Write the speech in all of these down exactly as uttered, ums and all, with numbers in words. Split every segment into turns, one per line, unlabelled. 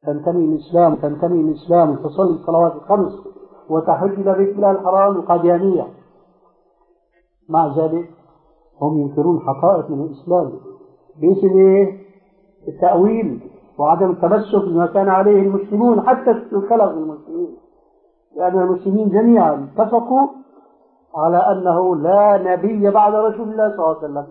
تنتمي الإسلام تنتمي الإسلام تصلي الصلوات الخمس وتحج إلى بيت الله الحرام القاديانية. مع ذلك هم ينكرون حقائق من الإسلام باسم التأويل وعدم التمسك بما كان عليه المسلمون حتى الخلق المسلمين، لأن المسلمين جميعا اتفقوا على أنه لا نبي بعد رسول الله صلى الله عليه وسلم.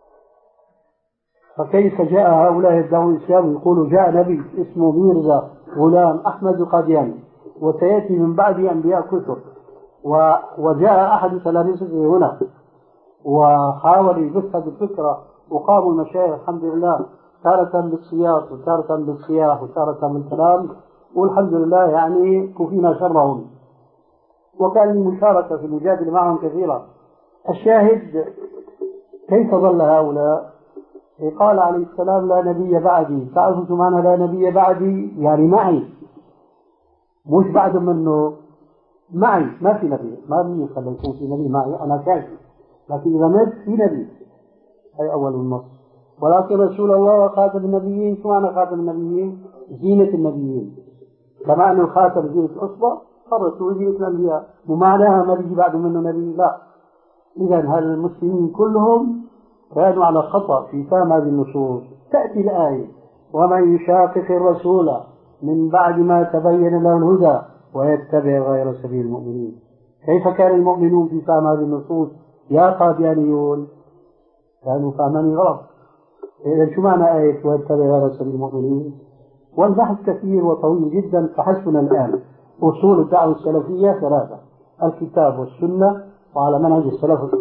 فكيف جاء هؤلاء يدعون الإسلام ويقولوا جاء نبي اسمه ميرزا غلام أحمد القادياني وسيأتي من بعده أنبياء كثر، وجاء أحد تلاميذه هنا وحاول يبث هذه الفكرة وقاموا المشايخ الحمد لله تارة بالسياق وتارة بالصياح وتارة بالكلام، والحمد لله يعني كفينا شرهم، وكان لي مشاركة في المجادلة معهم كثيرا. الشاهد كيف ظل هؤلاء؟ قال عليه السلام لا نبي بعدي. تعرفوا معنى لا نبي بعدي؟ يعني معي، مش بعد منه، معي ما في نبي، ما بيخلي يكون في نبي معي أنا كافي، لكن إذا مت في نبي. هي أول النص. ولكن رسول الله وخاتم النبيين. شو معنى خاتم النبيين؟ زينة النبيين، كما أن الخاتم زينة الأصبع فالرسول زينة الأنبياء، ومعناها ما بيجي بعد منه نبي، لا. إذا هل المسلمين كلهم كانوا على خطأ في فهم هذه النصوص؟ تأتي الآية ومن يشاقق الرسول من بعد ما تبين له الهدى ويتبع غير سبيل المؤمنين. كيف كان المؤمنون في فهم هذه النصوص يا قاديانيون؟ كانوا فهماني غلط. إذا شو معنى آية ويتبع غير سبيل المؤمنين؟ والبحث كثير وطويل جدا، فحسبنا الآن أصول الدعوة السلفية ثلاثة: الكتاب والسنة وعلى منهج السلف